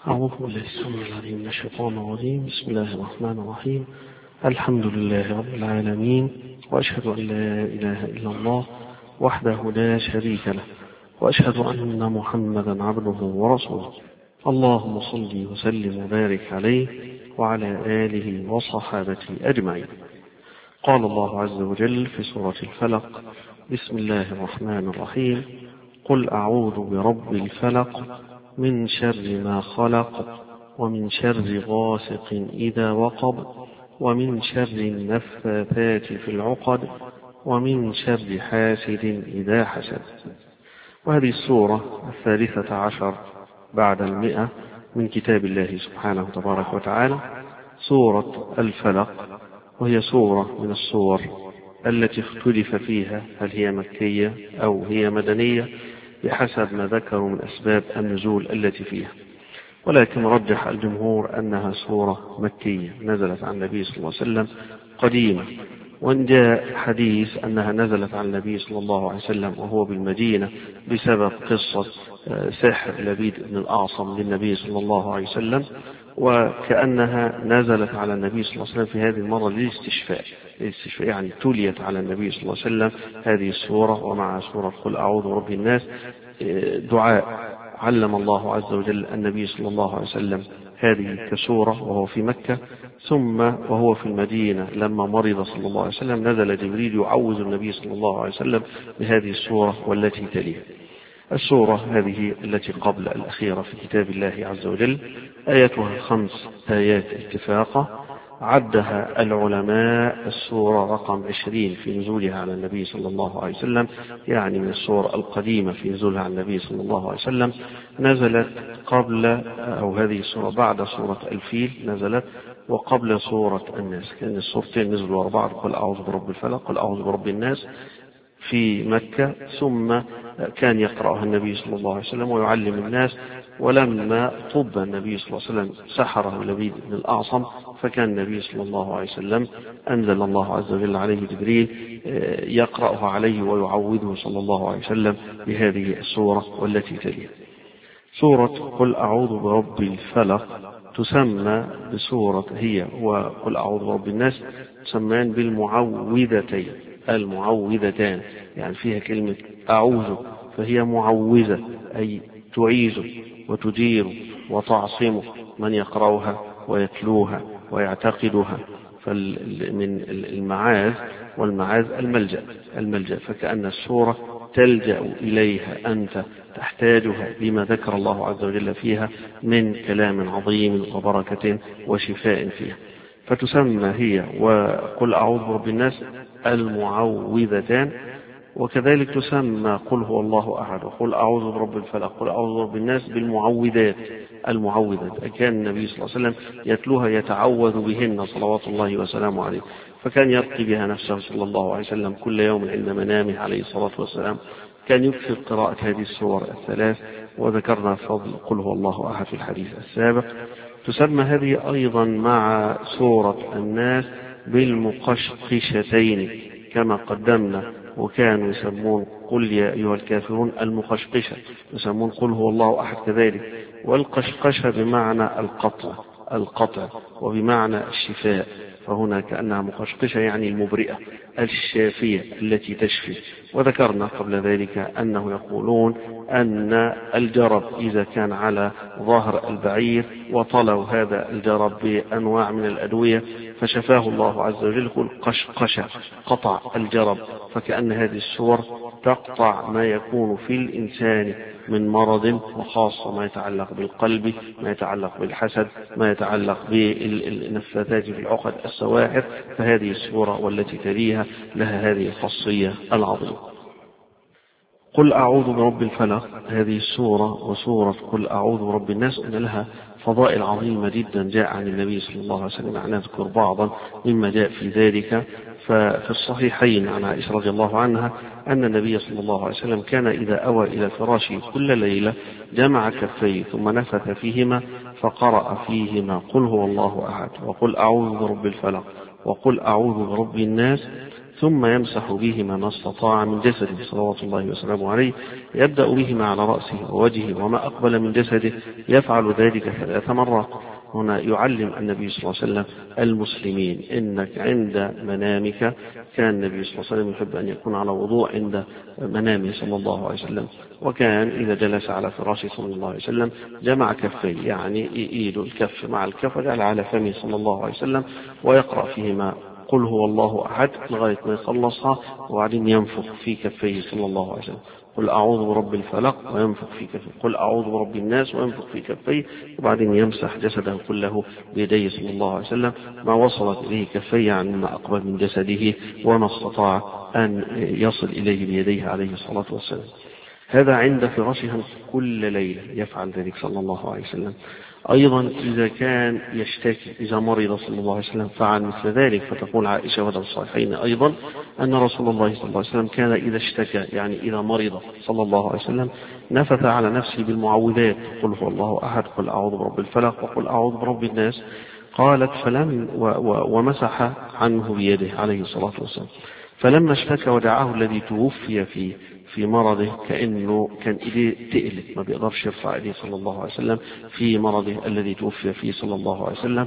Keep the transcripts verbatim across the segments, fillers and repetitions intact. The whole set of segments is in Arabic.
أعوذ بالله السميع العليم من الشيطان الرجيم. بسم الله الرحمن الرحيم. الحمد لله رب العالمين، وأشهد أن لا إله إلا الله وحده لا شريك له، وأشهد أن محمدا عبده ورسوله. اللهم صل وسلم وبارك عليه وعلى آله وصحابته أجمعين. قال الله عز وجل في سورة الفلق: بسم الله الرحمن الرحيم. قل أعوذ برب الفلق من شر ما خلق، ومن شر غاسق إذا وقب، ومن شر النفاثات في العقد، ومن شر حاسد إذا حسد. وهذه السورة الثالثة عشر بعد المئة من كتاب الله سبحانه تبارك وتعالى، سورة الفلق، وهي سورة من السور التي اختلف فيها هل هي مكية أو هي مدنية بحسب ما ذكروا من أسباب النزول التي فيها، ولكن رجح الجمهور أنها سورة مكية نزلت عن النبي صلى الله عليه وسلم قديما، وإن جاء حديث أنها نزلت عن النبي صلى الله عليه وسلم وهو بالمدينة بسبب قصة سحر لبيد بن الأعصم للنبي صلى الله عليه وسلم، وكأنها نزلت على النبي صلى الله عليه وسلم في هذه المرة للاستشفاء، الاستشفاء يعني تليت على النبي صلى الله عليه وسلم هذه السورة ومع سورة قل أعوذ برب الناس دعاء علم الله عز وجل النبي صلى الله عليه وسلم هذه كسورة وهو في مكة، ثم وهو في المدينة لما مرض صلى الله عليه وسلم نزل جبريل يعوذ النبي صلى الله عليه وسلم بهذه السورة والتي تليها. السورة هذه التي قبل الأخيرة في كتاب الله عز وجل، آياتها خمس آيات اتفاقا، عدها العلماء السورة رقم عشرين في نزولها على النبي صلى الله عليه وسلم، يعني من السور القديمة في نزولها على النبي صلى الله عليه وسلم. نزلت قبل أو هذه السورة بعد سورة الفيل نزلت، وقبل سورة الناس، كان السورتين نزلوا ورا بعض، قل أعوذ برب الفلق قل أعوذ برب الناس في مكة، ثم كان يقرأها النبي صلى الله عليه وسلم ويعلم الناس. ولما طب النبي صلى الله عليه وسلم سحره لبيد بن الأعصم، فكان النبي صلى الله عليه وسلم أنزل الله عز وجل عليه جبريل يقرأها عليه ويعوذه صلى الله عليه وسلم بهذه السورة والتي تليها. سورة قل أعوذ برب الفلق تسمى بسورة هي وقل أعوذ برب الناس تسمان بالمعوذتين، المعوذتان يعني فيها كلمة أعوذ، فهي معوذة أي تعيذ وتجير وتعصم من يقرأها ويتلوها ويعتقدها. فمن المعاذ والمعاذ الملجأ الملجأ فكأن السورة تلجأ إليها أنت، تحتاجها لما ذكر الله عز وجل فيها من كلام عظيم وبركة وشفاء فيها، فتسمى هي وقل أعوذ برب الناس المعوذتان. وكذلك تسمى قل هو الله أحد وقل أعوذ برب الفلق قل أعوذ برب الناس بالمعوذات، المعوذات كان النبي صلى الله عليه وسلم يتلوها يتعوذ بهن صلوات الله وسلامه عليه، فكان يرقي بها نفسه صلى الله عليه وسلم كل يوم عند منامه عليه الصلاة والسلام. كان يكثر قراءة هذه السور الثلاث، وذكرنا فضل قل هو الله أحد في الحديث السابق. تسمى هذه أيضا مع سورة الناس بالمقشقشتين كما قدمنا، وكانوا يسمون قل يا أيها الكافرون المقشقشة، يسمون قل هو الله أحد كذلك. والقشقشة بمعنى القطع القطع وبمعنى الشفاء، فهنا كأنها مقشقشة يعني المبرئة الشافية التي تشفي. وذكرنا قبل ذلك أنه يقولون أن الجرب إذا كان على ظهر البعير وطلوا هذا الجرب بأنواع من الأدوية فشفاه الله عز وجل، يقول قشقشة قطع الجرب، فكأن هذه السور تقطع ما يكون في الإنسان من مرض، وخاصة ما يتعلق بالقلب، ما يتعلق بالحسد، ما يتعلق بالنفاثات في العقد السواحر. فهذه السورة والتي تليها لها هذه الخاصية العظيمة. قل أعوذ برب الفلق هذه السورة وسورة قل أعوذ برب الناس أن لها فضائل عظيمة جدا جاء عن النبي صلى الله عليه وسلم. نذكر بعضا مما جاء في ذلك. ففي الصحيحين عن عائشة رضي الله عنها أن النبي صلى الله عليه وسلم كان إذا أوى إلى فراشه كل ليلة جمع كفيه ثم نفث فيهما فقرأ فيهما قل هو الله أحد وقل أعوذ برب الفلق وقل أعوذ برب الناس، ثم يمسح بهما ما استطاع من جسده صلوات الله وسلامه عليه، يبدأ بهما على رأسه ووجهه وما أقبل من جسده، يفعل ذلك ثلاث مرات. هنا يعلم النبي صلى الله عليه وسلم المسلمين إنك عند منامك، كان النبي صلى الله عليه وسلم يحب أن يكون على وضوء عند منامه صلى الله عليه وسلم، وكان إذا جلس على فراشه صلى الله عليه وسلم جمع كفيه، يعني إيد الكف مع الكف وجعل على فمه صلى الله عليه وسلم ويقرأ فيهما قل هو الله أحد لغاية ما يخلصها، وبعدين ينفخ في كفيه صلى الله عليه وسلم قل أعوذ برب الفلق وينفخ في كفيه، قل أعوذ برب الناس وينفخ في كفيه، وبعدين يمسح جسده كله بيديه صلى الله عليه وسلم ما وصلت إليه كفيه عن ما أقبل من جسده وما استطاع أن يصل إليه بيديه عليه الصلاة والسلام. هذا عند فراشه كل ليلة يفعل ذلك صلى الله عليه وسلم. أيضا إذا كان يشتكي، إذا مرض صلى الله عليه وسلم فعل مثل ذلك، فتقول عائشة وهذا الصحيحين أيضا أن رسول الله صلى الله عليه وسلم كان إذا اشتكى، يعني إذا مرض صلى الله عليه وسلم، نفث على نفسه بالمعوذات قل هو الله أحد قل أعوذ برب الفلق وقل أعوذ برب الناس. قالت فلم و و ومسح عنه بيده عليه الصلاة والسلام، فلما اشتكى ودعاه الذي توفي فيه في مرضه، كأنه كان إيديه تقلت ما بيقدرش يرفع إيديه صلى الله عليه وسلم في مرضه الذي توفي فيه صلى الله عليه وسلم.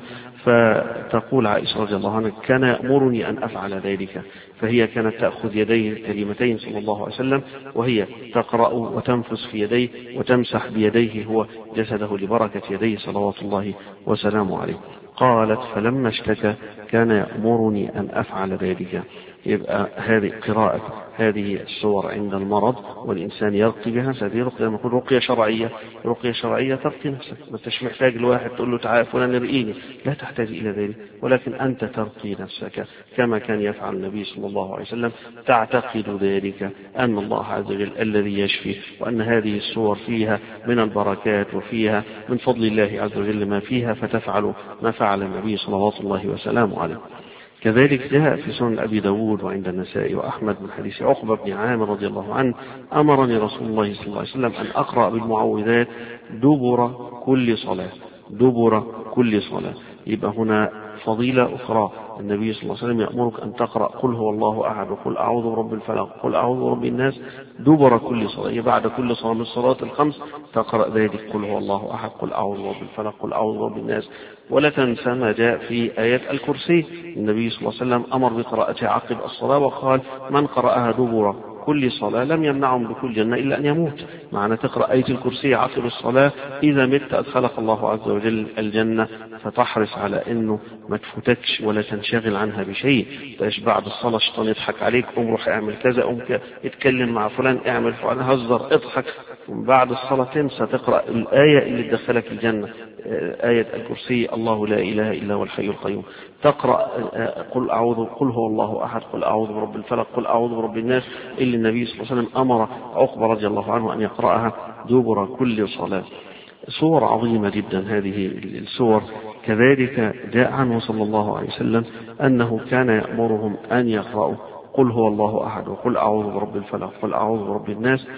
فتقول عائشة رضي الله عنها كان يأمرني أن أفعل ذلك، فهي كانت تأخذ يديه الكريمتين صلى الله عليه وسلم وهي تقرأ وتنفس في يديه وتمسح بيديه هو جسده لبركة يديه صلوات الله وسلامه عليه. قالت فلما اشتكى كان يأمرني أن أفعل ذلك. يبقى هذه قراءة هذه السور عند المرض والإنسان يرقي بها، هذه رقية نقول رقية شرعية. رقية شرعية ترقي نفسك، ما انتش محتاج لواحد تقول له تعال فلان ارقيني، لا تحتاج إلى ذلك، ولكن أنت ترقي نفسك كما كان يفعل النبي صلى الله عليه وسلم، تعتقد ذلك أن الله عز وجل الذي يشفي، وأن هذه السور فيها من البركات وفيها من فضل الله عز وجل ما فيها، فتفعل ما فعل النبي صلوات الله وسلامه عليه. كذلك جاء في سنن أبي داود وعند النسائي وأحمد من حديث عقبة بن عامر رضي الله عنه أمرني رسول الله صلى الله عليه وسلم أن أقرأ بالمعوذات دبر كل صلاة، دبر كل صلاة. يبقى هنا فضيلة أخرى، النبي صلى الله عليه وسلم يأمرك أن تقرأ قل هو الله أحد وقل أعوذ برب الفلق قل أعوذ برب الناس دبر كل صلاة. بعد كل صلاة من الصلاة الخمس تقرأ ذلك قل هو الله أحد قل أعوذ برب الفلق قل أعوذ برب الناس. ولا تنسى ما جاء في آيات الكرسي، النبي صلى الله عليه وسلم أمر بقراءتها عقب الصلاة وقال من قرأها دبر كل صلاة لم يمنعهم بكل جنة إلا أن يموت. معنى تقرأ آية الكرسي عقب الصلاة إذا مت أدخلك الله عز وجل الجنة، فتحرص على أنه ما تفوتكش ولا تنشغل عنها بشيء. تاش بعد الصلاة الشيطان يضحك عليك قم روح اعمل كذا، قم اتكلم مع فلان اعمل فلان هزر اضحك، بعد الصلاة تنسى تقرأ الآية اللي تدخلك الجنة، آية الكرسي الله لا إله إلا هو الحي القيوم. تقرأ قل أعوذ قل هو الله أحد قل أعوذ برب الفلق قل أعوذ برب الناس اللي النبي صلى الله عليه وسلم أمر عقبة رضي الله عنه أن يقرأها دبر كل صلاة. صور عظيمة جدا هذه السور. كذلك جاء عنه صلى الله عليه وسلم أنه كان يأمرهم أن يقرأوا قل هو الله أحد وقل أعوذ برب الفلق قل أعوذ برب الناس.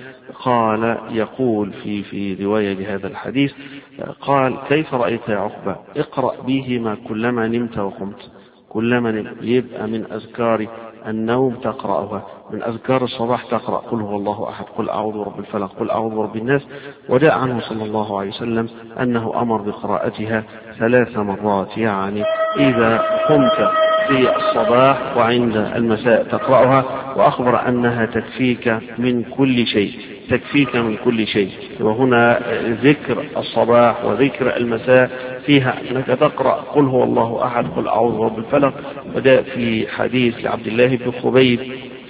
قال يقول في في رواية لهذا الحديث قال كيف رأيت يا عقبة؟ اقرأ بهما كلما نمت وقمت. كلما نمت يبقى من أذكار النوم تقرأها، من أذكار الصباح تقرأ قل هو الله أحد قل أعوذ برب الفلق قل أعوذ برب الناس. وجاء عنه صلى الله عليه وسلم أنه أمر بقراءتها ثلاث مرات، يعني إذا قمت في الصباح وعند المساء تقرأها، وأخبر أنها تكفيك من كل شيء، تكفيك من كل شيء. وهنا ذكر الصباح وذكر المساء فيها أنك تقرأ قل هو الله أحد قل أعوذ برب الفلق. وجاء في حديث لعبد الله بن خبيب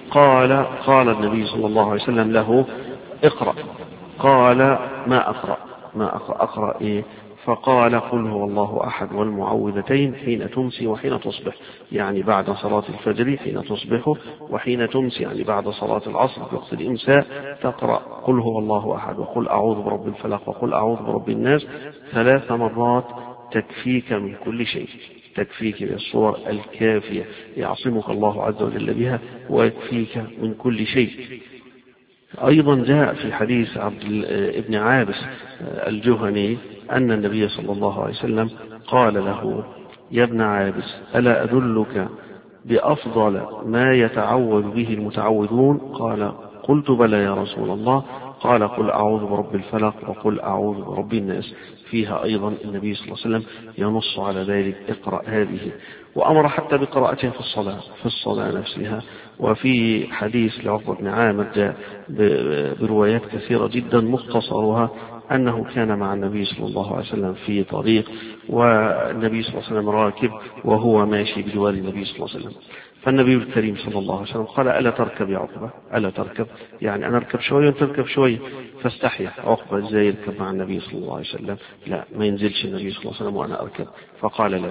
قال قال النبي صلى الله عليه وسلم له اقرأ، قال ما أقرأ ما أقرأ, أقرأ إيه؟ فقال قل هو الله أحد والمعوذتين حين تمسي وحين تصبح، يعني بعد صلاة الفجر حين تصبح، وحين تمسي يعني بعد صلاة العصر في وقت الإمساء تقرأ قل هو الله أحد وقل أعوذ برب الفلق وقل أعوذ برب الناس ثلاث مرات، تكفيك من كل شيء، تكفيك بالصور الكافية يعصمك الله عز وجل بها ويكفيك من كل شيء. أيضا جاء في حديث عبد ابن عابس الجهني أن النبي صلى الله عليه وسلم قال له يا ابن عابس ألا أدلك بأفضل ما يتعوذ به المتعوذون؟ قال قلت بلى يا رسول الله. قال قل أعوذ برب الفلق وقل أعوذ برب الناس. فيها أيضا النبي صلى الله عليه وسلم ينص على ذلك اقرأ هذه، وأمر حتى بقراءتها في الصلاة في الصلاة نفسها. وفي حديث لعقبة بن عامر جاء بروايات كثيرة جدا مختصرها أنه كان مع النبي صلى الله عليه وسلم في طريق، والنبي صلى الله عليه وسلم راكب وهو ماشي بجوار النبي صلى الله عليه وسلم، فالنبي الكريم صلى الله عليه وسلم قال ألا تركب يا عقبة؟ ألا تركب؟ يعني أنا أركب شوية وأنت تركب شوية. فاستحيا عقبة إزاي يركب مع النبي صلى الله عليه وسلم؟ لا، ما ينزلش النبي صلى الله عليه وسلم وأنا أركب. فقال لا،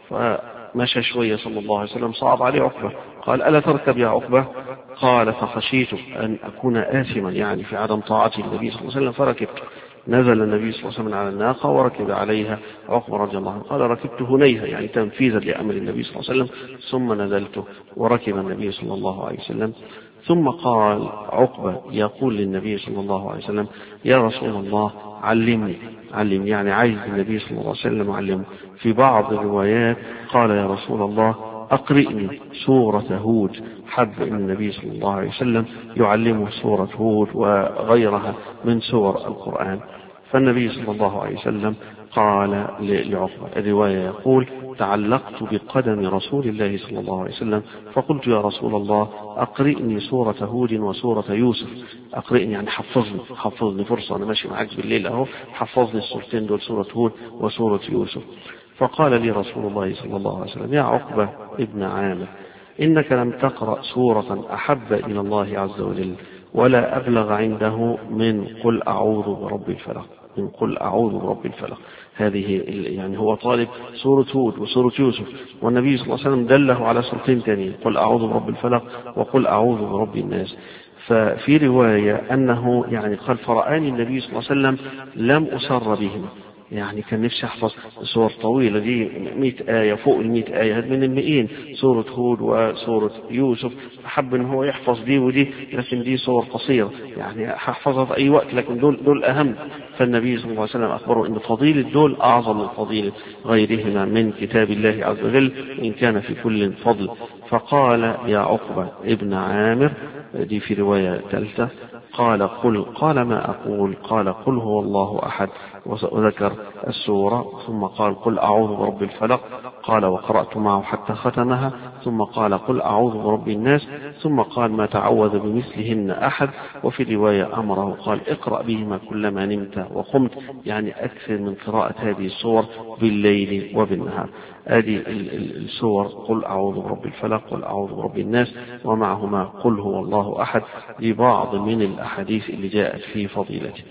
فمشى شوية صلى الله عليه وسلم، صعب عليه عقبة، قال ألا تركب يا عقبة؟ قال فخشيت أن أكون آثما يعني في عدم طاعة النبي صلى الله عليه وسلم فركبت. نزل النبي صلى الله عليه وسلم على الناقة وركب عليها عقبة رضي الله عنه، قال ركبت هنيها يعني تنفيذا لأمر النبي صلى الله عليه وسلم، ثم نزلت وركب النبي صلى الله عليه وسلم. ثم قال عقبة يقول للنبي صلى الله عليه وسلم يا رسول الله علمني علمني يعني عايز النبي صلى الله عليه وسلم علمه. في بعض الروايات قال يا رسول الله أقرئني سورة هود، حب أن النبي صلى الله عليه وسلم يعلمه سورة هود وغيرها من سور القرآن. فالنبي صلى الله عليه وسلم قال لعقبة، الرواية يقول تعلقت بقدم رسول الله صلى الله عليه وسلم فقلت يا رسول الله أقرئني سورة هود وسورة يوسف. أقرئني يعني حفظني حفظني فرصة أنا ماشي معاك بالليل أهو، حفظني السورتين دول سورة هود وسورة يوسف. فقال لي رسول الله صلى الله عليه وسلم يا عقبة ابن عامر إنك لم تقرأ سورة أحب إلى الله عز وجل ولا أبلغ عنده من قل أعوذ برب الفلق من قل أعوذ برب الفلق. هذه يعني هو طالب سورة هود وسورة يوسف، والنبي صلى الله عليه وسلم دله على سورتين تانيين قل أعوذ برب الفلق وقل أعوذ برب الناس. ففي رواية أنه يعني قال فرآني النبي صلى الله عليه وسلم لم أسر بهم، يعني كان نفسي أحفظ سور طويلة دي مئة آية فوق المئة آية من المئين، سورة هود وسورة يوسف، أحب أن هو يحفظ دي ودي، لكن دي صور قصيرة يعني هحفظها في أي وقت، لكن دول دول أهم. فالنبي صلى الله عليه وسلم أخبره أن فضيلة دول أعظم من فضيلة غيرهما من كتاب الله عز وجل إن كان في كل فضل. فقال يا عقبة ابن عامر، دي في رواية ثالثة، قال قل قال ما أقول؟ قال قل هو الله أحد وذكر السورة، ثم قال قل أعوذ برب الفلق، قال وقرأت معه حتى ختمها، ثم قال قل أعوذ برب الناس، ثم قال ما تعوذ بمثلهن أحد. وفي رواية أمره قال اقرأ بهما كلما نمت وقمت، يعني أكثر من قراءة هذه السور بالليل وبالنهار. هذه السور قل أعوذ برب الفلق قل أعوذ برب الناس ومعهما قل هو الله أحد لبعض من الأحاديث اللي جاءت في فضيلته.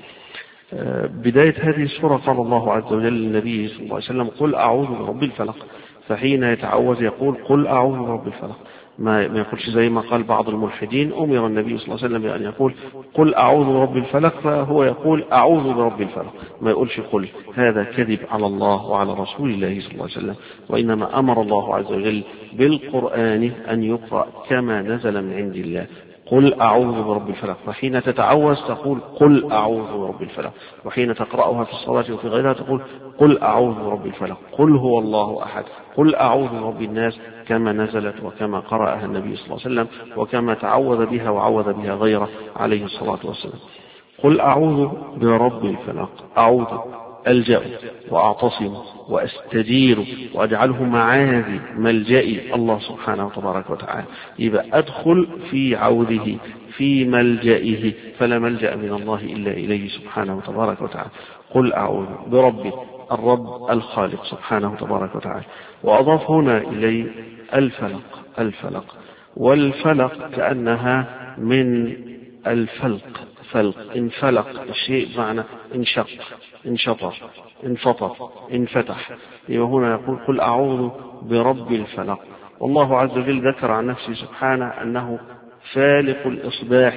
بداية هذه السورة قال الله عز وجل للنبي صلى الله عليه وسلم قل أعوذ برب الفلق، فحين يتعوذ يقول قل أعوذ برب الفلق، ما ما يقولش زي ما قال بعض الملحدين أمر النبي صلى الله عليه وسلم بأن يقول قل أعوذ برب الفلق، فهو يقول أعوذ برب الفلق، ما يقولش قل. هذا كذب على الله وعلى رسول الله صلى الله عليه وسلم، وإنما أمر الله عز وجل بالقرآن أن يقرأ كما نزل من عند الله قل أعوذ برب الفلق، وحين تتعوذ تقول قل أعوذ برب الفلق، وحين تقرأها في الصلاة وفي غيرها تقول قل أعوذ برب الفلق، قل هو الله أحد، قل أعوذ برب الناس، كما نزلت وكما قرأها النبي صلى الله عليه وسلم وكما تعوذ بها وعوذ بها غيره عليه الصلاة والسلام. قل أعوذ برب الفلق، أعوذ ألجأ وأعتصم وأستجير وأجعله معاذي ملجئي الله سبحانه وتبارك وتعالى، يبقى أدخل في عوذه في ملجئه، فلا ملجأ من الله إلا إليه سبحانه وتبارك وتعالى. قل أعوذ برب الرب الخالق سبحانه وتبارك وتعالى. وأضاف هنا إليه الفلق الفلق والفلق كأنها من الفلق، فلق انفلق الشيء معنى انشق انشطر انفطر انفتح. وهنا يقول قل أعوذ برب الفلق. والله عز وجل ذكر عن نفسه سبحانه أنه فالق الإصباح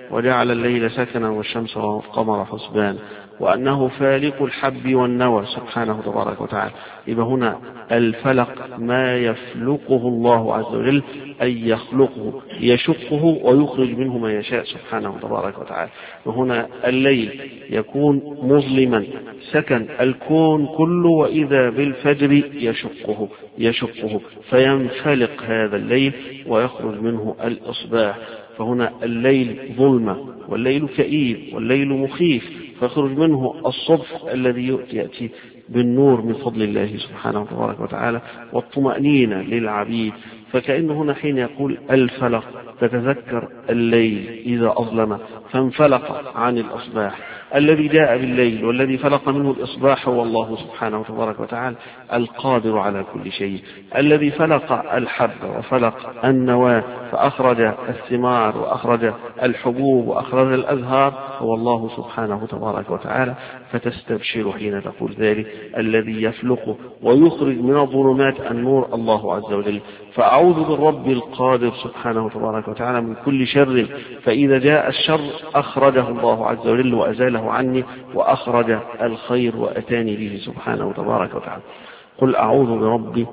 وجعل الليل سكنا والشمس والقمر حسبان وأنه فالق الحب والنوى سبحانه تبارك وتعالى. يبقى هنا الفلق ما يفلقه الله عز وجل أي يخلقه يشقه ويخرج منه ما يشاء سبحانه تبارك وتعالى. وهنا الليل يكون مظلما سكن الكون كله، وإذا بالفجر يشقه يشقه فينفلق هذا الليل ويخرج منه الإصباح. فهنا الليل ظلمة والليل كئيب والليل مخيف، فيخرج منه الصبح الذي يأتي بالنور من فضل الله سبحانه تبارك وتعالى والطمأنينة للعبيد. فكأنه هنا حين يقول الفلق تتذكر الليل إذا أظلم فانفلق عن الأصباح. الذي جاء بالليل والذي فلق منه الإصباح هو الله سبحانه تبارك وتعالى القادر على كل شيء. الذي فلق الحب وفلق النواة فأخرج الثمار وأخرج الحبوب وأخرج الأزهار هو الله سبحانه تبارك وتعالى. فتستبشر حين تقول ذلك الذي يفلق ويخرج من الظلمات النور الله عز وجل. فأعوذ بالرب القادر سبحانه تبارك وتعالى من كل شر، فإذا جاء الشر أخرجه الله عز وجل وأزاله عني وأخرج الخير وأتاني به سبحانه تبارك وتعالى. قل أعوذ برب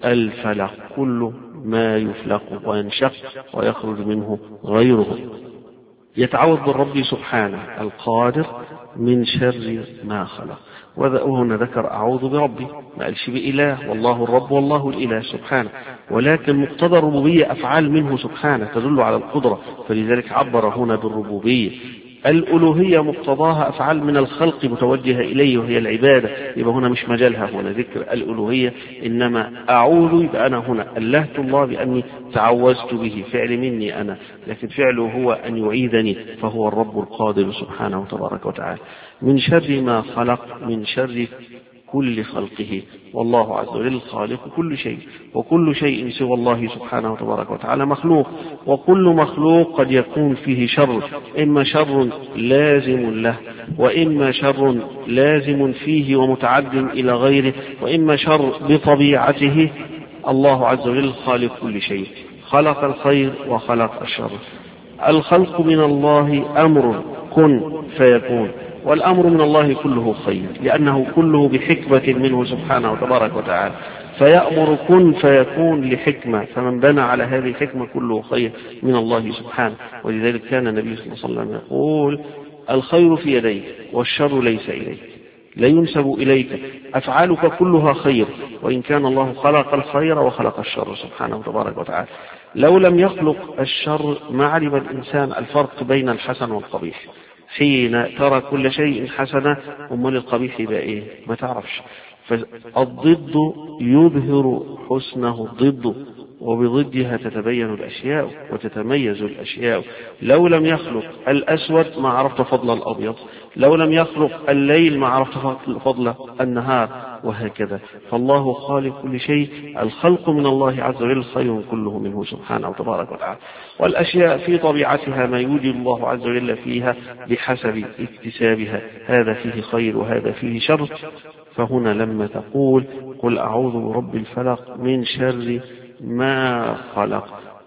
الفلق كل ما يفلق وينشق ويخرج منه غيره. يتعوذ بالرب سبحانه القادر من شر ما خلق. وهنا ذكر أعوذ بربي، ما قالش بإله، والله الرب والله الإله سبحانه، ولكن مقتضى الربوبية أفعال منه سبحانه تدل على القدرة، فلذلك عبر هنا بالربوبية. الألوهية مقتضاها أفعال من الخلق متوجهة إليه وهي العبادة، يبقى هنا مش مجالها هنا ذكر الألوهية، إنما أعوذ يبقى أنا هنا ألهت الله بأني تعوذت به، فعل مني أنا، لكن فعله هو أن يعيذني، فهو الرب القادر سبحانه تبارك وتعالى. من شر ما خلق، من شر كل خلقه، والله عز وجل خالق كل شيء، وكل شيء سوى الله سبحانه تبارك وتعالى مخلوق، وكل مخلوق قد يكون فيه شر، إما شر لازم له وإما شر لازم فيه ومتعد إلى غيره، وإما شر بطبيعته. الله عز وجل خالق كل شيء، خلق الخير وخلق الشر. الخلق من الله أمر كن فيكون، والأمر من الله كله خير، لأنه كله بحكمة منه سبحانه وتبارك وتعالى، فيأمر كن فيكون لحكمة، فمن بنى على هذه الحكمة كله خير من الله سبحانه. ولذلك كان النبي صلى الله عليه وسلم يقول الخير في يديك والشر ليس إليك، لا ينسب إليك، أفعالك كلها خير، وإن كان الله خلق الخير وخلق الشر سبحانه وتبارك وتعالى. لو لم يخلق الشر ما علم الإنسان الفرق بين الحسن والقبيح. حين ترى كل شيء حسنة أمال القبيح يبقى إيه؟ ما تعرفش. فالضد يظهر حسنه الضد، وبضدها تتبين الأشياء وتتميز الأشياء. لو لم يخلق الأسود ما عرفت فضل الأبيض، لو لم يخلق الليل ما عرفت فضل النهار، وهكذا. فالله خالق كل شيء، الخلق من الله عز وجل خير كله منه سبحانه وتبارك وتعالى. والأشياء في طبيعتها ما يوجد الله عز وجل فيها بحسب اكتسابها، هذا فيه خير وهذا فيه شر. فهنا لما تقول قل أعوذ برب الفلق من شر ما خلق،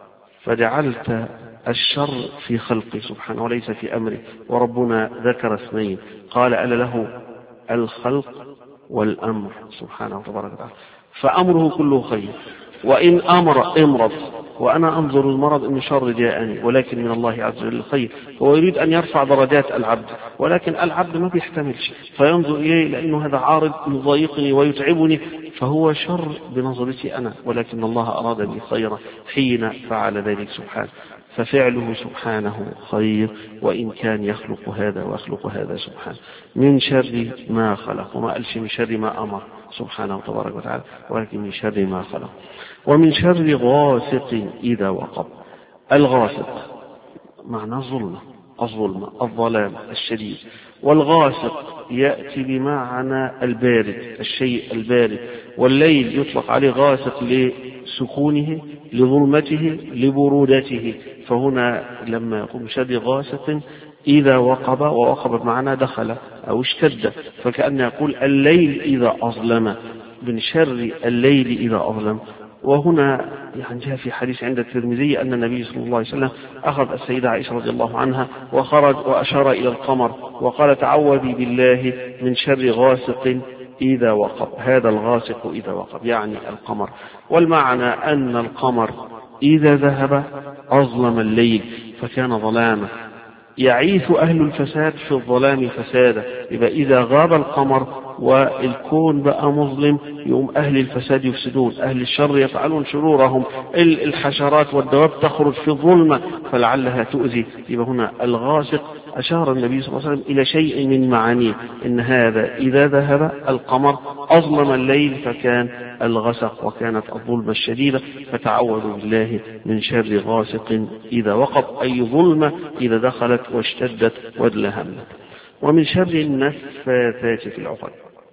فجعلت الشر في خلقه سبحانه وليس في أمره. وربنا ذكر اثنين، قال ألا له الخلق والأمر سبحانه وتبارك وتعالى، فأمره كله خير. وإن أمر امرض وأنا أنظر المرض إن شر جاءني، ولكن من الله عز وجل خير. هو يريد أن يرفع درجات العبد، ولكن العبد ما بيحتملش فينظر إليه لأنه هذا عارض يضايقني ويتعبني، فهو شر بنظرتي أنا، ولكن الله أراد بي خيرا حين فعل ذلك سبحانه. ففعله سبحانه خير، وإن كان يخلق هذا ويخلق هذا سبحانه. من شر ما خلق، وما قالش من شر ما أمر سبحانه وتبارك وتعالى، ولكن من شر ما خلق. ومن شر غاسق إذا وقب. الغاسق معنى الظلمة، الظلمة الظلام الشديد. والغاسق يأتي بمعنى البارد، الشيء البارد. والليل يطلق عليه غاسق لسكونه، لظلمته، لبرودته. فهنا لما يقول شر غاسق إذا وقب، ووقب بمعنى دخل أو اشتد، فكأن يقول الليل إذا أظلم، من شر الليل إذا أظلم. وهنا يعني جاء في حديث عند الترمذي أن النبي صلى الله عليه وسلم أخذ السيدة عائشة رضي الله عنها وخرج وأشار إلى القمر وقال تعوذي بالله من شر غاسق إذا وقب. هذا الغاسق إذا وقب يعني القمر، والمعنى أن القمر إذا ذهب أظلم الليل فكان ظلاما، يعيث أهل الفساد في الظلام فسادا. يبقى إذا غاب القمر والكون بقى مظلم يوم أهل الفساد يفسدون، أهل الشر يفعلون شرورهم، الحشرات والدواب تخرج في الظلمة فلعلها تؤذي. يبقى هنا الغاسق أشار النبي صلى الله عليه وسلم إلى شيء من معانيه، إن هذا إذا ذهب القمر أظلم الليل فكان الغسق وكانت الظلمة الشديدة، فتعوذوا بالله من شر غاسق إذا وقب، أي ظلمة إذا دخلت واشتدت وادلهمت. ومن شر النفاثات في العقد.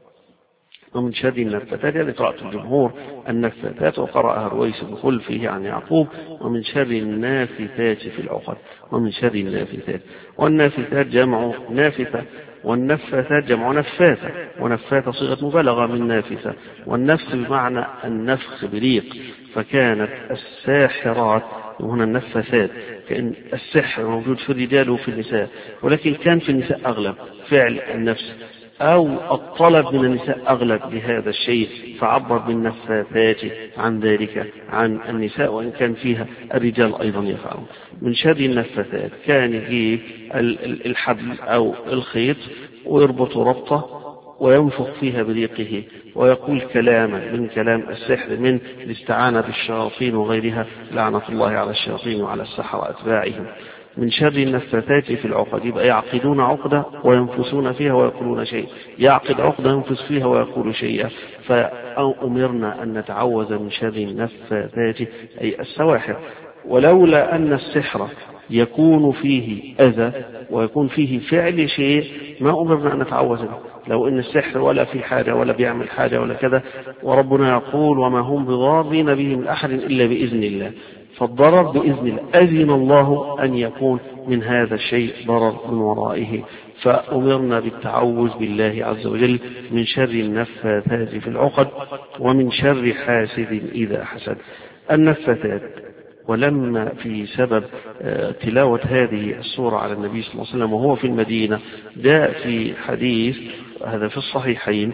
ومن شر النفاثات يعني قراءة الجمهور النفاثات، وقرأها رويس بن خلفه عن يعقوب. ومن شر النافثات في العقد. ومن شر النافثات، والنافثات جمع نافثة، والنفاثات جمع نفاثة، ونفاثة صيغة مبالغة من نافثة، والنفس بمعنى النفخ بريق، فكانت الساحرات وهنا النفاثات، كأن السحر موجود في الرجال وفي النساء، ولكن كان في النساء أغلب فعل النفس أو الطلب من النساء أغلب لهذا الشيء، فعبر بالنفاثات عن ذلك عن النساء، وإن كان فيها الرجال أيضا يفعلون. من شر النفاثات كان يجيب الحبل أو الخيط ويربط ربطه وينفخ فيها بريقه ويقول كلاما من كلام السحر، من الاستعانة بالشياطين وغيرها، لعنة الله على الشياطين وعلى السحرة أتباعهم. من شر النفاثات في العقد، يبقى يعقدون عقدة وينفسون فيها ويقولون شيء، يعقد عقدة ينفس فيها ويقول شيئا. فأمرنا أن نتعوذ من شر النفاثات أي السواحر. ولولا أن السحر يكون فيه أذى ويكون فيه فعل شيء ما أمرنا أن نتعوذ به. لو أن السحر ولا في حاجة ولا بيعمل حاجة ولا كذا، وربنا يقول وما هم بضارين به من أحد إلا بإذن الله، فالضرر بإذن الله، أذن الله أن يكون من هذا الشيء ضرر من ورائه. فأمرنا بالتعوذ بالله عز وجل من شر النفاثات في العقد ومن شر حاسد إذا حسد. النفاثات، ولما في سبب تلاوة هذه السورة على النبي صلى الله عليه وسلم وهو في المدينة، جاء في حديث هذا في الصحيحين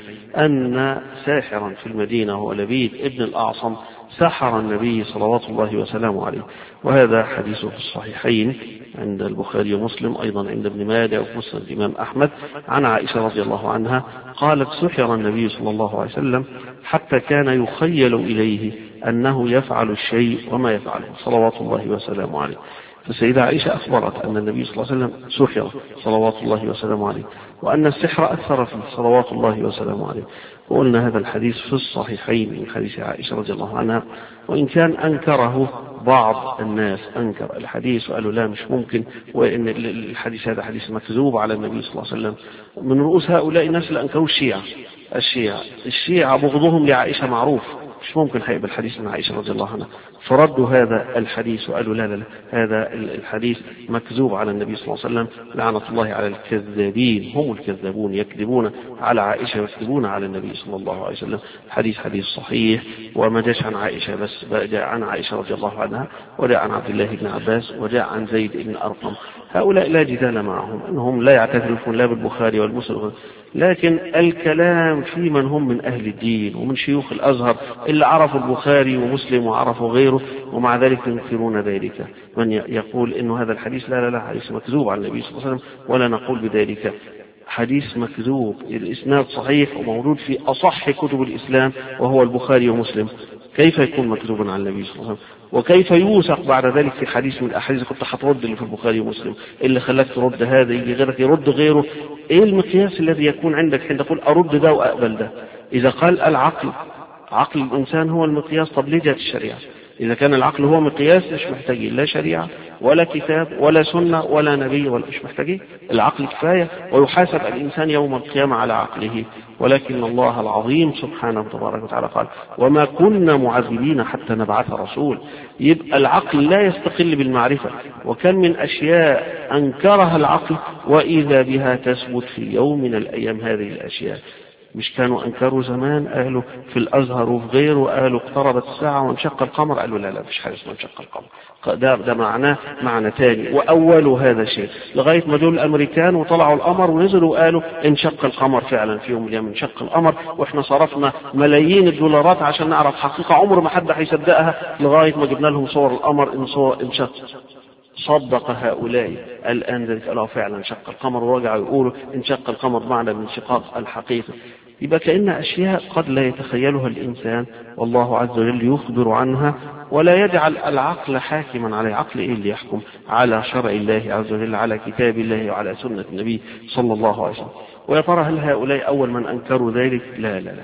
أن ساحرا في المدينة هو لبيد ابن الأعصم سحر النبي صلوات الله وسلامه عليه، وهذا حديث في الصحيحين عند البخاري ومسلم، أيضا عند ابن ماجه ومسند الإمام أحمد، عن عائشة رضي الله عنها قالت سحر النبي صلى الله عليه وسلم حتى كان يخيل إليه أنه يفعل الشيء وما يفعله صلوات الله وسلامه عليه. فالسيدة عائشة أخبرت أن النبي صلى الله عليه وسلم سحر صلوات الله وسلامه عليه، وأن السحر أثر فيه صلوات الله وسلامه عليه. وقلنا هذا الحديث في الصحيحين من حديث عائشة رضي الله عنها، وإن كان أنكره بعض الناس، أنكر الحديث وقالوا لا مش ممكن، وإن الحديث هذا حديث مكذوب على النبي صلى الله عليه وسلم. من رؤوس هؤلاء الناس اللي أنكروا الشيعة الشيعة الشيعة بغضهم لعائشة معروف، مش ممكن هيبقى الحديث من عائشة رضي الله عنها، فردوا هذا الحديث وقالوا لا لا لا هذا الحديث مكذوب على النبي صلى الله عليه وسلم، لعنة الله على الكذابين، هم الكذابون يكذبون على عائشة ويكذبون على النبي صلى الله عليه وسلم. حديث حديث صحيح، وما جاء عن عائشة بس، جاء عن عائشة رضي الله عنها، وجاء عن عبد الله بن عباس، وجاء عن زيد بن أرقم. هؤلاء لا جدال معهم، أنهم لا يعترفون لا بالبخاري والمسلم، لكن الكلام في من هم من أهل الدين ومن شيوخ الأزهر اللي عرفوا البخاري ومسلم وعرفوا غيره، ومع ذلك ينكرون ذلك. من يقول إنه هذا الحديث لا لا لا حديث مكذوب عن النبي صلى الله عليه وسلم، ولا نقول بذلك، حديث مكذوب، الإسناد صحيح وموجود في أصح كتب الإسلام وهو البخاري ومسلم، كيف يكون مكذوبا عن النبي صلى الله عليه وسلم؟ وكيف يوثق بعد ذلك في حديث من الأحاديث كنت هترد اللي في البخاري ومسلم، اللي خلاك ترد هذا يجي غيرك يرد غيره؟ ايه المقياس الذي يكون عندك حين تقول ارد ده واقبل ده؟ اذا قال العقل، عقل الانسان هو المقياس، طب ليه جاءت الشريعه؟ اذا كان العقل هو مقياس مش محتاجين لا شريعه ولا كتاب ولا سنه ولا نبي، ولا مش محتاجين، العقل كفايه، ويحاسب الانسان يوم القيامه على عقله. ولكن الله العظيم سبحانه وتبارك وتعالى قال وما كنا معذبين حتى نبعث رسول. يبقى العقل لا يستقل بالمعرفة، وكان من أشياء أنكرها العقل وإذا بها تثبت في يوم من الأيام هذه الأشياء. مش كانوا أنكروا زمان قالوا في الأزهر وفي غيره قالوا اقتربت الساعة وانشق القمر، قالوا لا لا مش حاجة اسمها انشق القمر، ده, ده معناه معنى تاني وأولوا هذا الشيء لغاية ما دول الأمريكان وطلعوا القمر ونزلوا وقالوا انشق القمر فعلا في يوم من الأيام انشق القمر، وإحنا صرفنا ملايين الدولارات عشان نعرف حقيقة عمر ما حد هيصدقها لغاية ما جبنا لهم صور القمر إن صور انشق. صدق هؤلاء الآن ذلك قالوا فعلا انشق القمر، ورجعوا يقولوا انشق القمر معنى الانشقاق الحقيقي. يبقى كأن أشياء قد لا يتخيلها الإنسان والله عز وجل يخبر عنها، ولا يجعل العقل حاكما عليه. عقل إيه اللي يحكم على شرع الله عز وجل، على كتاب الله وعلى سنة النبي صلى الله عليه وسلم؟ ويا ترى هل هؤلاء أول من أنكروا ذلك؟ لا لا لا،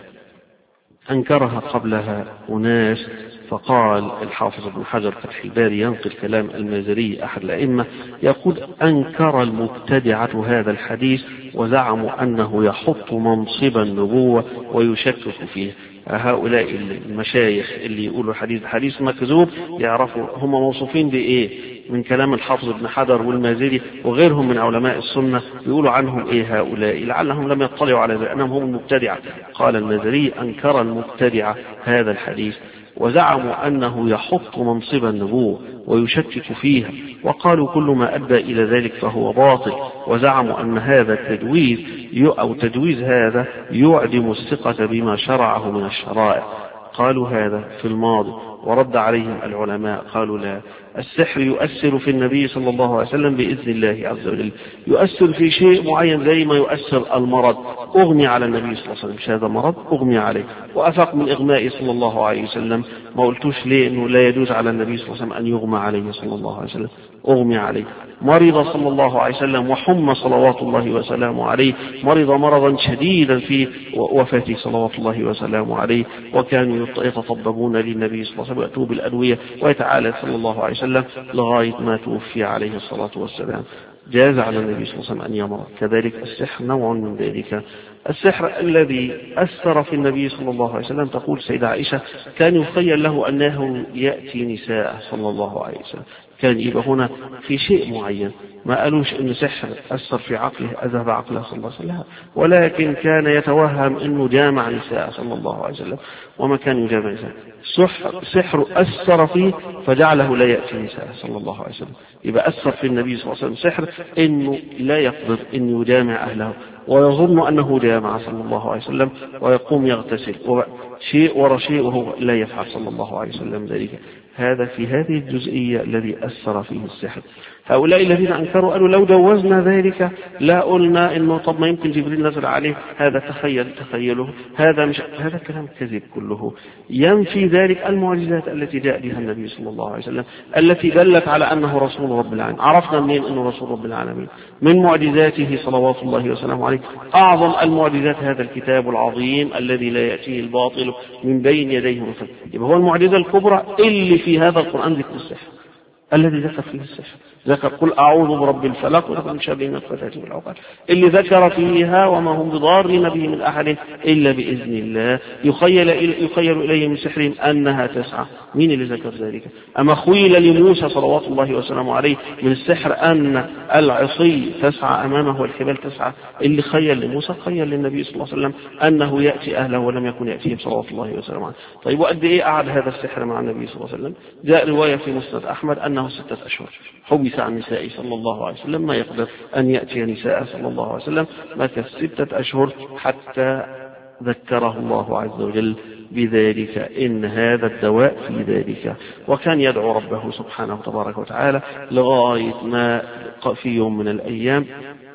أنكرها قبلها أناس. فقال الحافظ ابن حجر فتح الباري ينقل كلام المازري أحد الأئمة يقول: أنكر المبتدعة هذا الحديث وزعموا أنه يحط منصب النبوة ويشكك فيه. هؤلاء المشايخ اللي يقولوا الحديث حديث مكذوب يعرفوا هم موصوفين بإيه من كلام الحافظ ابن حجر والمازري وغيرهم من علماء السنة، يقولوا عنهم إيه هؤلاء لعلهم لم يطلعوا على ذلك أنهم هم المبتدعة. قال المازري: أنكر المبتدعة هذا الحديث وزعموا أنه يحط منصب النبوة ويشكك فيها، وقالوا كل ما أدى إلى ذلك فهو باطل، وزعموا أن هذا التجويز أو تجويز هذا يعدم الثقة بما شرعه من الشرائع. قالوا هذا في الماضي، ورد عليهم العلماء قالوا: لا، السحر يؤثر في النبي صلى الله عليه وسلم بإذن الله عز وجل، يؤثر في شيء معين زي ما يؤثر المرض. أغمي على النبي صلى الله عليه وسلم، مش هذا مرض أغمي عليه وأفاق من إغماء صلى الله عليه وسلم. ما قلتوش ليه إنه لا يجوز على النبي صلى الله عليه وسلم أن يغمى عليه صلى الله عليه وسلم؟ أغمي عليه. مرض صلى الله عليه وسلم وحمى صلوات الله وسلامه عليه، مرض مرضا شديدا في وفاته صلوات الله وسلامه عليه، وكانوا يتطببون للنبي صلى الله عليه وسلم ويأتوا بالأدوية ويتعالى صلى الله عليه وسلم لغاية ما توفي عليه الصلاة والسلام. جاز على النبي صلى الله عليه وسلم أن يمرض. كذلك السحر نوع من ذلك. السحر الذي أثر في النبي صلى الله عليه وسلم، تقول سيدة عائشة: كان يخيل له أنه يأتي نساء صلى الله عليه وسلم، كان يبقى هنا في شيء معين، ما قالوش إن سحر أثر في عقله أذهب عقله صلى الله عليه وسلم، ولكن كان يتوهم أنه جامع نساء صلى الله عليه وسلم وما كان يجامع نساء. سحر أثر فيه فجعله لا يأتي نساء صلى الله عليه وسلم. يبقى أثر في النبي صلى الله عليه وسلم سحر إنه لا يقدر أن يجامع أهله، ويظن أنه جامع صلى الله عليه وسلم ويقوم يغتسل شيء ورا شيء وهو لا يفعل صلى الله عليه وسلم ذلك. هذا في هذه الجزئية الذي أثر فيه السحر. هؤلاء الذين أنكروا قالوا: لو جوزنا ذلك لا قلنا إنه طب ما يمكن جبريل نزل عليه، هذا تخيل تخيله، هذا مش هذا كلام كذب كله. ينفي ذلك المعجزات التي جاء بها النبي صلى الله عليه وسلم التي دلت على أنه رسول رب العالمين. عرفنا منين أنه رسول رب العالمين؟ من معجزاته صلوات الله وسلامه عليه. أعظم المعجزات هذا الكتاب العظيم الذي لا يأتيه الباطل من بين يديه من خلفه. يبقى هو المعجزة الكبرى اللي في هذا القرآن ذكر السحر، الذي ذكر فيه السحر. ذكر: قل أعوذ برب الفلق ومن شر النفاثات في العقد، اللي ذكر فيها وما هم بضارين به من أحد إلا بإذن الله. يخيل يخيل إليه من سحرهم أنها تسعى. مين اللي ذكر ذلك؟ أما خيل لموسى صلوات الله وسلامه عليه من السحر أن العصي تسعى أمامه والحبال تسعى. اللي خيل لموسى خيل للنبي صلى الله عليه وسلم أنه يأتي أهله ولم يكن يأتيهم صلوات الله وسلامه عليه. طيب وقد إيه قعد هذا السحر مع النبي صلى الله عليه وسلم؟ جاء رواية في مسند أحمد أنه ستة أشهر حبس عن نسائه صلى الله عليه وسلم، ما يقدر أن يأتي نساء صلى الله عليه وسلم، مكث ستة أشهر حتى ذكره الله عز وجل بذلك، إن هذا الدواء في ذلك. وكان يدعو ربه سبحانه تبارك وتعالى لغاية ما في يوم من الأيام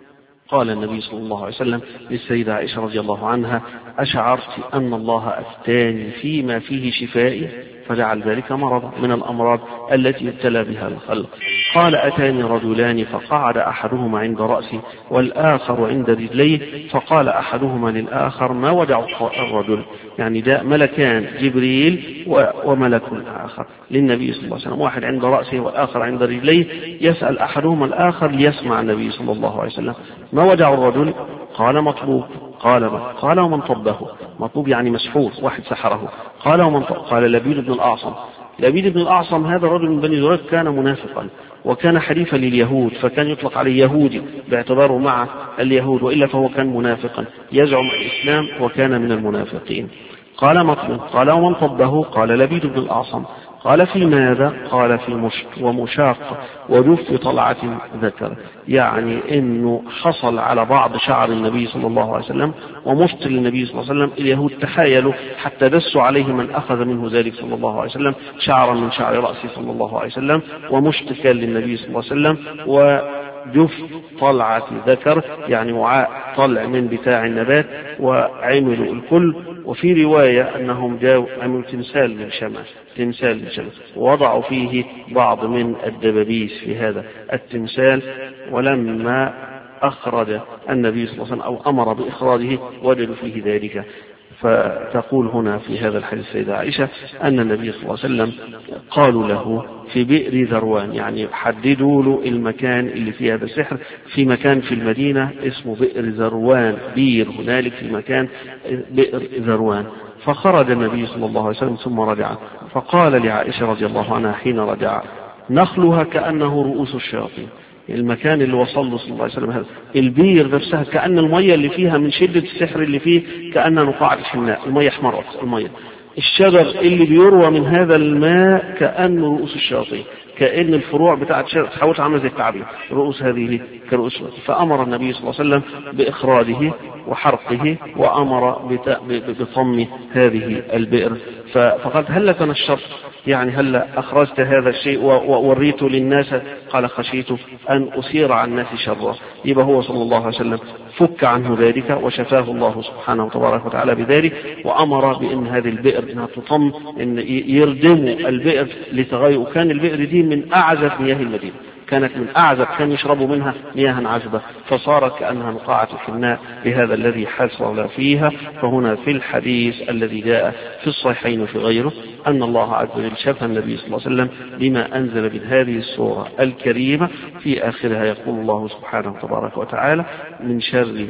قال النبي صلى الله عليه وسلم للسيدة عائشة رضي الله عنها: أشعرت أن الله أفتاني فيما فيه شفائي فجعل ذلك مرضا من الأمراض التي ابتلى بها الخلق. قال: أتاني رجلان فقعد أحدهما عند رأسي والآخر عند رجليه، فقال أحدهما للآخر: ما وجع الرجل؟ يعني جاء ملكان جبريل وملك آخر للنبي صلى الله عليه وسلم، واحد عند رأسه والآخر عند رجليه، يسأل أحدهما الآخر ليسمع النبي صلى الله عليه وسلم: ما وجع الرجل؟ قال: مطلوب. قال قال ومن طبه، مطلوب يعني مسحور، واحد سحره. قال ومن طبه، قال لبيد بن الأعصم. لبيد بن الأعصم هذا رجل من بني زريق كان منافقا وكان حليفا لليهود، فكان يطلق عليه يهودي باعتباره مع اليهود، وإلا فهو كان منافقا يزعم الإسلام وكان من المنافقين. قال مطلب قال ومن طبه، قال لبيد بن الأعصم. قال في ماذا؟ قال في مشط ومشاق وجف طلعة ذكر، يعني انه حصل على بعض شعر النبي صلى الله عليه وسلم ومشط للنبي صلى الله عليه وسلم. اليهود تحايلوا حتى دسوا عليه من اخذ منه ذلك صلى الله عليه وسلم شعرا من شعر رأسه صلى الله عليه وسلم، ومشط كان للنبي صلى الله عليه وسلم، وجف طلعة ذكر يعني وعاء طلع من بتاع النبات، وعملوا الكل. وفي رواية أنهم جاءوا عملوا تمثال للشمس، تمثال للشمس ووضعوا فيه بعض من الدبابيس في هذا التمثال، ولما أخرج النبي صلى الله عليه وسلم أو أمر بإخراجه وجدوا فيه ذلك. فتقول هنا في هذا الحديث السيدة عائشة أن النبي صلى الله عليه وسلم قالوا له في بئر ذروان، يعني حددوا له المكان اللي فيه هذا السحر، في مكان في المدينة اسمه بئر ذروان، بير هنالك في مكان بئر ذروان. فخرج النبي صلى الله عليه وسلم ثم رجع، فقال لعائشة رضي الله عنها حين رجع: نخلها كأنه رؤوس الشياطين. المكان اللي وصل له صلى الله عليه وسلم هذا البير نفسها كأن المية اللي فيها من شدة السحر اللي فيه كأن نقاع الحناء، المية احمرت المية. الشجر اللي بيروى من هذا الماء كأن رؤوس الشياطين، كأن الفروع بتاعت الشجر تحاول عامله زي التعابين، رؤوس هذه كرؤوس الشياطين. فأمر النبي صلى الله عليه وسلم بإخراجه وحرقه، وأمر بطم هذه البئر. فقالت: هل تنشرت، يعني هل أخرجت هذا الشيء ووريته للناس؟ قال: خشيت أن أثير عن الناس شرا. يبقى هو صلى الله عليه وسلم فك عنه ذلك وشفاه الله سبحانه وتبارك وتعالى بذلك، وأمر بأن هذه البئر انها تطم، ان يردموا البئر لتغير. وكان البئر دي من أعزب مياه المدينة، كانت من أعزب، كان يشربوا منها مياه عذبة، فصارت كأنها نقاعة الحناء بهذا الذي حصل فيها. فهنا في الحديث الذي جاء في الصحيحين وفي غيره أن الله عز وجل شفى النبي صلى الله عليه وسلم بما أنزل من هذه السورة الكريمة. في آخرها يقول الله سبحانه وتبارك وتعالى: من شر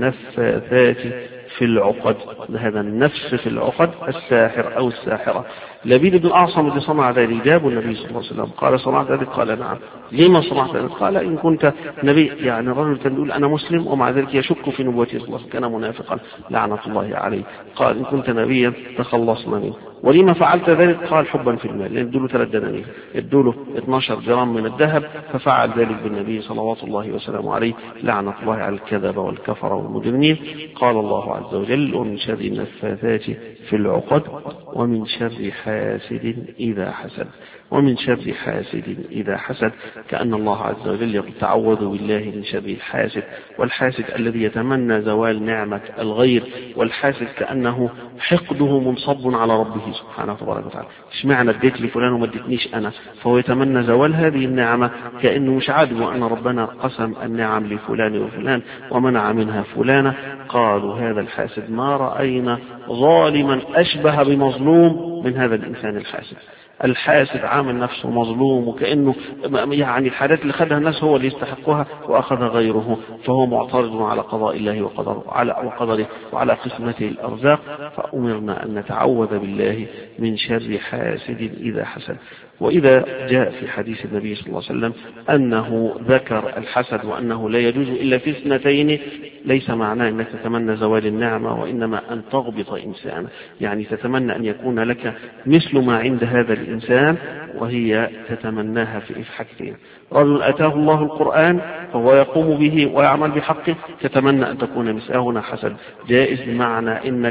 النفاثات في العقد. هذا النفس في العقد الساحر أو الساحرة. لبيد بن الأعصم الذي صنع ذلك جابوا النبي صلى الله عليه وسلم، قال: صنعت ذلك؟ قال: نعم. لما صنعت ذلك؟ قال: إن كنت نبي، يعني رجل كان يقول أنا مسلم ومع ذلك يشك في نبوته صلى الله عليه وسلم، كان منافقا لعنة الله عليه. قال: إن كنت نبيا تخلصنا منه. ولما فعلت ذلك؟ قال: حبا في المال، لأن ادوا له ثلاث دنانير، ادوا له اثناشر جرام من الذهب، ففعل ذلك بالنبي صلوات الله وسلامه عليه، لعنة الله على الكذب والكفر والمجرمين. قال الله عز وجل: ومن شر النفاثات في العقد ومن شر حاسد إذا حسد. ومن شر حاسد إذا حسد، كأن الله عز وجل يقول: تعوذوا بالله من شر الحاسد. والحاسد الذي يتمنى زوال نعمة الغير، والحاسد كأنه حقده منصب على ربه سبحانه وتبارك وتعالى. اشمعنى اديت لفلان وما اديتنيش أنا؟ فهو يتمنى زوال هذه النعمة، كأنه مش عاجبه أن ربنا قسم النعم لفلان وفلان ومنع منها فلانة. قالوا: هذا الحاسد ما رأينا ظالما أشبه بمظلوم من هذا الإنسان الحاسد. الحاسد عامل نفسه مظلوم، وكأنه يعني الحاجات اللي خدها الناس هو اللي يستحقها وأخذ غيره، فهو معترض على قضاء الله وقدره وقدره وعلى قسمته الأرزاق. فأمرنا أن نتعوذ بالله من شر حاسد إذا حسد. وإذا جاء في حديث النبي صلى الله عليه وسلم أنه ذكر الحسد وأنه لا يجوز إلا في اثنتين، ليس معناه أنك تتمنى زوال النعمة، وإنما أن تغبط إنسان، يعني تتمنى أن يكون لك مثل ما عند هذا الإنسان، وهي تتمناها في حاجتين: رجل أتاه الله القرآن فهو يقوم به ويعمل بحقه، تتمنى أن تكون مثله. هنا حسد جائز بمعنى أنك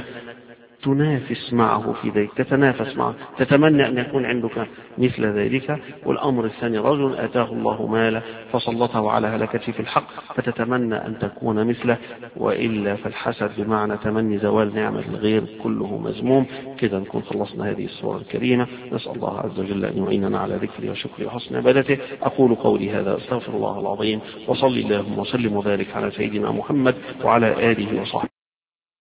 تنافس معه في ذلك، تتنافس معه، تتمنى أن يكون عندك مثل ذلك. والأمر الثاني: رجل أتاه الله مالا فسلطه على هلكته في الحق، فتتمنى أن تكون مثله. وإلا فالحسد بمعنى تمني زوال نعمة الغير كله مذموم. كذا نكون خلصنا هذه السورة الكريمة. نسأل الله عز وجل أن يعيننا على ذكره وشكره وحسن عبادته. أقول قولي هذا، أستغفر الله العظيم، وصلي اللهم وسلم وبارك على سيدنا محمد وعلى آله وصحبه.